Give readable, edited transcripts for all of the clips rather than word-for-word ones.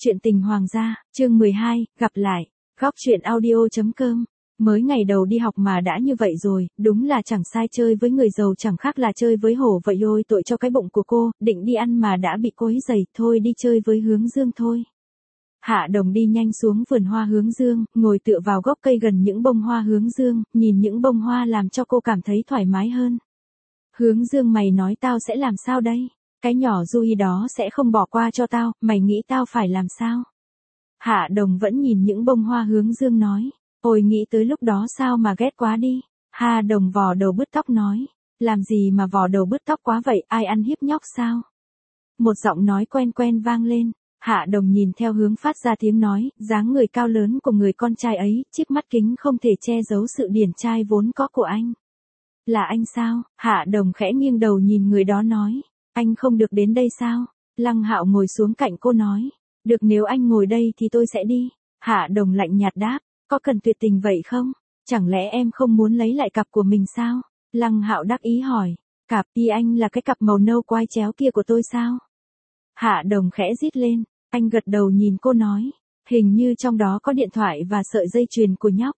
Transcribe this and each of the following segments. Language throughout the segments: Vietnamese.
Chuyện tình hoàng gia, chương 12, gặp lại. Góc truyện audio.com. Mới ngày đầu đi học mà đã như vậy rồi, đúng là chẳng sai, chơi với người giàu chẳng khác là chơi với hổ vậy. Ôi tội cho cái bụng của cô, định đi ăn mà đã bị quấy rầy, thôi đi chơi với Hướng Dương thôi. Hạ Đồng đi nhanh xuống vườn hoa Hướng Dương, ngồi tựa vào gốc cây gần những bông hoa Hướng Dương, nhìn những bông hoa làm cho cô cảm thấy thoải mái hơn. Hướng Dương, mày nói tao sẽ làm sao đây? Cái nhỏ Du đó sẽ không bỏ qua cho tao, mày nghĩ tao phải làm sao? Hạ Đồng vẫn nhìn những bông hoa Hướng Dương nói. Ôi nghĩ tới lúc đó sao mà ghét quá đi. Hạ Đồng vò đầu bứt tóc nói. Làm gì mà vò đầu bứt tóc quá vậy, ai ăn hiếp nhóc sao? Một giọng nói quen quen vang lên. Hạ Đồng nhìn theo hướng phát ra tiếng nói, dáng người cao lớn của người con trai ấy, chiếc mắt kính không thể che giấu sự điển trai vốn có của anh. Là anh sao? Hạ Đồng khẽ nghiêng đầu nhìn người đó nói. Anh không được đến đây sao? Lăng Hạo ngồi xuống cạnh cô nói. Được, nếu anh ngồi đây thì tôi sẽ đi. Hạ Đồng lạnh nhạt đáp. Có cần tuyệt tình vậy không? Chẳng lẽ em không muốn lấy lại cặp của mình sao? Lăng Hạo đắc ý hỏi. Cặp y anh là cái cặp màu nâu quai chéo kia của tôi sao? Hạ Đồng khẽ rít lên. Anh gật đầu nhìn cô nói. Hình như trong đó có điện thoại và sợi dây chuyền của nhóc.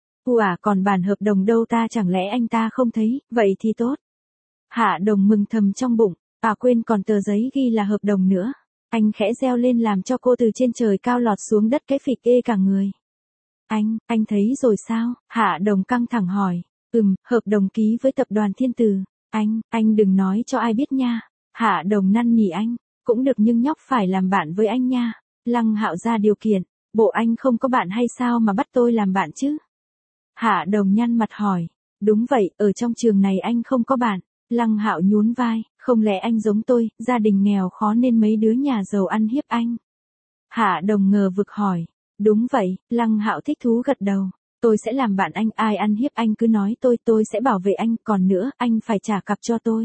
Còn bản hợp đồng đâu ta, chẳng lẽ anh ta không thấy, vậy thì tốt. Hạ Đồng mừng thầm trong bụng. Quên, còn tờ giấy ghi là hợp đồng nữa. Anh khẽ reo lên làm cho cô từ trên trời cao lọt xuống đất cái phịch ê cả người. Anh thấy rồi sao? Hạ Đồng căng thẳng hỏi. Hợp đồng ký với tập đoàn Thiên Từ. Anh đừng nói cho ai biết nha. Hạ Đồng năn nỉ anh. Cũng được nhưng nhóc phải làm bạn với anh nha. Lăng Hạo ra điều kiện. Bộ anh không có bạn hay sao mà bắt tôi làm bạn chứ? Hạ Đồng nhăn mặt hỏi. Đúng vậy, ở trong trường này anh không có bạn. Lăng Hạo nhún vai, không lẽ anh giống tôi, gia đình nghèo khó nên mấy đứa nhà giàu ăn hiếp anh? Hạ Đồng ngờ vực hỏi. Đúng vậy, Lăng Hạo thích thú gật đầu. Tôi sẽ làm bạn anh, ai ăn hiếp anh cứ nói tôi sẽ bảo vệ anh, còn nữa, anh phải trả cặp cho tôi.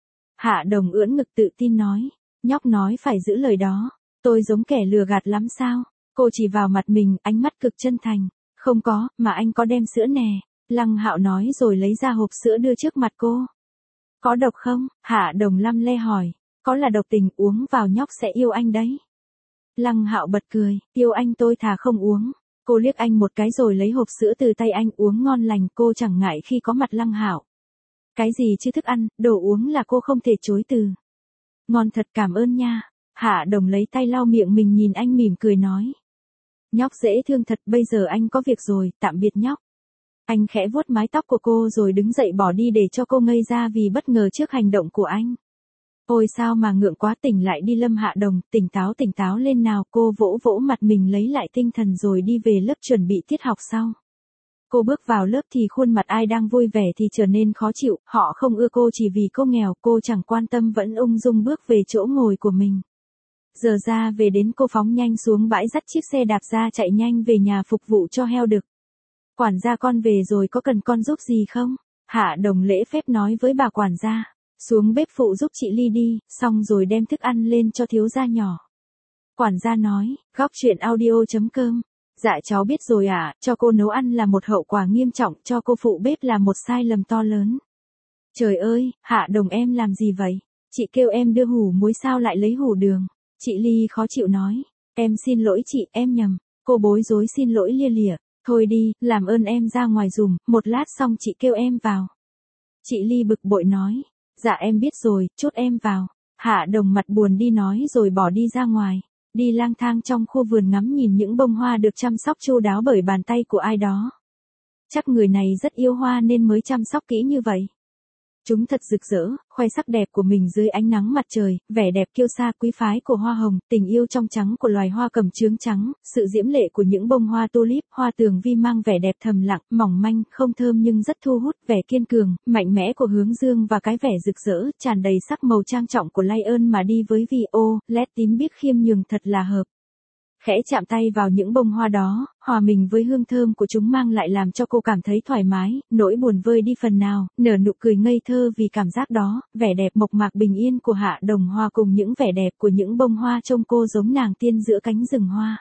Hạ Đồng ưỡn ngực tự tin nói. Nhóc nói phải giữ lời đó. Tôi giống kẻ lừa gạt lắm sao? Cô chỉ vào mặt mình, ánh mắt cực chân thành. Không có, mà anh có đem sữa nè. Lăng Hạo nói rồi lấy ra hộp sữa đưa trước mặt cô. Có độc không? Hạ Đồng lăm le hỏi. Có là độc tình, uống vào nhóc sẽ yêu anh đấy. Lăng Hạo bật cười. Yêu anh tôi thà không uống. Cô liếc anh một cái rồi lấy hộp sữa từ tay anh, uống ngon lành. Cô chẳng ngại khi có mặt Lăng Hạo. Cái gì chứ thức ăn, đồ uống là cô không thể chối từ. Ngon thật, cảm ơn nha. Hạ Đồng lấy tay lau miệng mình, nhìn anh mỉm cười nói. Nhóc dễ thương thật, bây giờ anh có việc rồi, tạm biệt nhóc. Anh khẽ vuốt mái tóc của cô rồi đứng dậy bỏ đi để cho cô ngây ra vì bất ngờ trước hành động của anh. Ôi sao mà ngượng quá, tỉnh lại đi Lâm Hạ Đồng, tỉnh táo lên nào. Cô vỗ vỗ mặt mình lấy lại tinh thần rồi đi về lớp chuẩn bị tiết học sau. Cô bước vào lớp thì khuôn mặt ai đang vui vẻ thì trở nên khó chịu, họ không ưa cô chỉ vì cô nghèo, cô chẳng quan tâm vẫn ung dung bước về chỗ ngồi của mình. Giờ ra về đến cô phóng nhanh xuống bãi dắt chiếc xe đạp ra chạy nhanh về nhà phục vụ cho heo đực. Quản gia con về rồi, có cần con giúp gì không? Hạ Đồng lễ phép nói với bà quản gia. Xuống bếp phụ giúp chị Ly đi, xong rồi đem thức ăn lên cho thiếu gia nhỏ. Quản gia nói, góc truyện audio.com. Dạ cháu biết rồi ạ, cho cô nấu ăn là một hậu quả nghiêm trọng, cho cô phụ bếp là một sai lầm to lớn. Trời ơi, Hạ Đồng em làm gì vậy? Chị kêu em đưa hủ muối sao lại lấy hủ đường? Chị Ly khó chịu nói. Em xin lỗi chị, em nhầm. Cô bối rối xin lỗi lia lịa. Thôi đi, làm ơn em ra ngoài dùm, một lát xong chị kêu em vào. Chị Ly bực bội nói. Dạ em biết rồi, chốt em vào. Hạ Đồng mặt buồn đi nói rồi bỏ đi ra ngoài. Đi lang thang trong khu vườn ngắm nhìn những bông hoa được chăm sóc chu đáo bởi bàn tay của ai đó. Chắc người này rất yêu hoa nên mới chăm sóc kỹ như vậy. Chúng thật rực rỡ, khoe sắc đẹp của mình dưới ánh nắng mặt trời, vẻ đẹp kiêu sa quý phái của hoa hồng, tình yêu trong trắng của loài hoa cẩm chướng trắng, sự diễm lệ của những bông hoa tulip, hoa tường vi mang vẻ đẹp thầm lặng, mỏng manh, không thơm nhưng rất thu hút, vẻ kiên cường, mạnh mẽ của Hướng Dương và cái vẻ rực rỡ, tràn đầy sắc màu trang trọng của Lion mà đi với violet tím biếc khiêm nhường thật là hợp. Khẽ chạm tay vào những bông hoa đó, hòa mình với hương thơm của chúng mang lại làm cho cô cảm thấy thoải mái, nỗi buồn vơi đi phần nào, nở nụ cười ngây thơ vì cảm giác đó, vẻ đẹp mộc mạc bình yên của Hạ Đồng hòa cùng những vẻ đẹp của những bông hoa trông cô giống nàng tiên giữa cánh rừng hoa.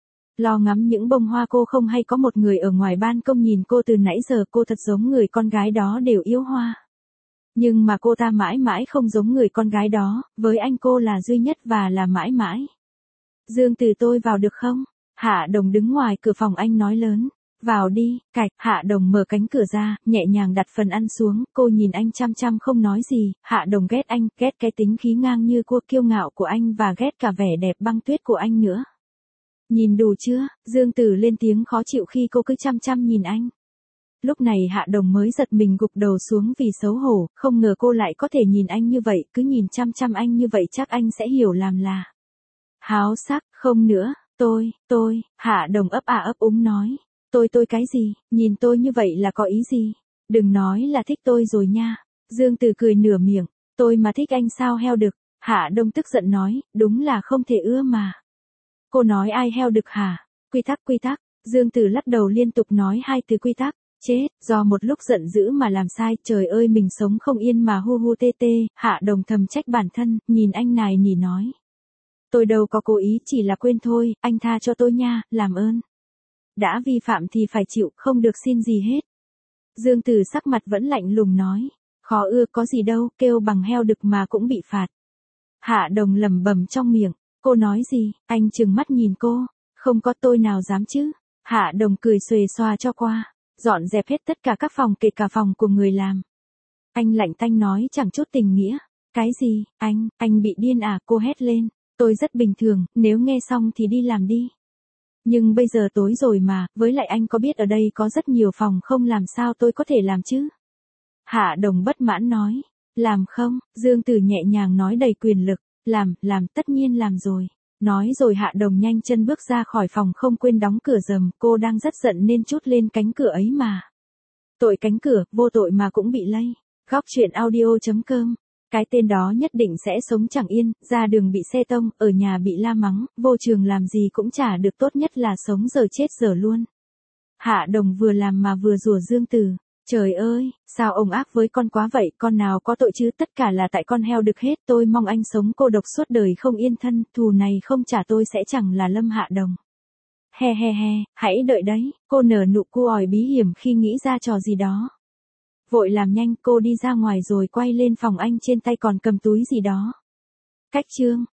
Lo ngắm những bông hoa cô không hay có một người ở ngoài ban công nhìn cô từ nãy giờ, cô thật giống người con gái đó đều yêu hoa. Nhưng mà cô ta mãi mãi không giống người con gái đó, với anh cô là duy nhất và là mãi mãi. Dương Từ tôi vào được không? Hạ Đồng đứng ngoài cửa phòng anh nói lớn. Vào đi, cạch. Hạ Đồng mở cánh cửa ra, nhẹ nhàng đặt phần ăn xuống, cô nhìn anh chăm chăm không nói gì. Hạ Đồng ghét anh, ghét cái tính khí ngang như cua kiêu ngạo của anh và ghét cả vẻ đẹp băng tuyết của anh nữa. Nhìn đủ chưa? Dương Tử lên tiếng khó chịu khi cô cứ chăm chăm nhìn anh. Lúc này Hạ Đồng mới giật mình gục đầu xuống vì xấu hổ, không ngờ cô lại có thể nhìn anh như vậy, cứ nhìn chăm chăm anh như vậy chắc anh sẽ hiểu làm là háo sắc. Không nữa, tôi, Hạ Đồng ấp ấp úng nói. Tôi cái gì, nhìn tôi như vậy là có ý gì? Đừng nói là thích tôi rồi nha. Dương Tử cười nửa miệng, tôi mà thích anh sao heo được. Hạ Đồng tức giận nói, đúng là không thể ưa mà. Cô nói ai heo được hả? Quy tắc. Dương Tử lắc đầu liên tục nói hai từ quy tắc. Chết, do một lúc giận dữ mà làm sai, trời ơi mình sống không yên mà hu hu tê tê. Hạ Đồng thầm trách bản thân, nhìn anh nài nỉ nói. Tôi đâu có cố ý, chỉ là quên thôi, anh tha cho tôi nha, làm ơn. Đã vi phạm thì phải chịu, không được xin gì hết. Dương Tử sắc mặt vẫn lạnh lùng nói. Khó ưa có gì đâu, kêu bằng heo đực mà cũng bị phạt. Hạ Đồng lẩm bẩm trong miệng. Cô nói gì? Anh trừng mắt nhìn cô. Không có tôi nào dám chứ. Hạ Đồng cười xuề xoa cho qua. Dọn dẹp hết tất cả các phòng kể cả phòng của người làm. Anh lạnh tanh nói chẳng chút tình nghĩa. Cái gì? Anh bị điên à? Cô hét lên. Tôi rất bình thường, nếu nghe xong thì đi làm đi. Nhưng bây giờ tối rồi mà, với lại anh có biết ở đây có rất nhiều phòng không, làm sao tôi có thể làm chứ? Hạ Đồng bất mãn nói. Làm không? Dương Tử nhẹ nhàng nói đầy quyền lực. Làm, tất nhiên làm rồi. Nói rồi Hạ Đồng nhanh chân bước ra khỏi phòng không quên đóng cửa rầm, cô đang rất giận nên trút lên cánh cửa ấy mà. Tội cánh cửa, vô tội mà cũng bị lây. Góc truyện audio.com. Cái tên đó nhất định sẽ sống chẳng yên, ra đường bị xe tông, ở nhà bị la mắng, vô trường làm gì cũng chả được, tốt nhất là sống giờ chết giờ luôn. Hạ Đồng vừa làm mà vừa rủa Dương Tử. Trời ơi, sao ông ác với con quá vậy, con nào có tội chứ, tất cả là tại con heo đực hết, tôi mong anh sống cô độc suốt đời không yên thân, thù này không trả tôi sẽ chẳng là Lâm Hạ Đồng. He, hãy đợi đấy, cô nở nụ cười bí hiểm khi nghĩ ra trò gì đó. Vội làm nhanh, cô đi ra ngoài rồi quay lên phòng anh, trên tay còn cầm túi gì đó. Cách chương.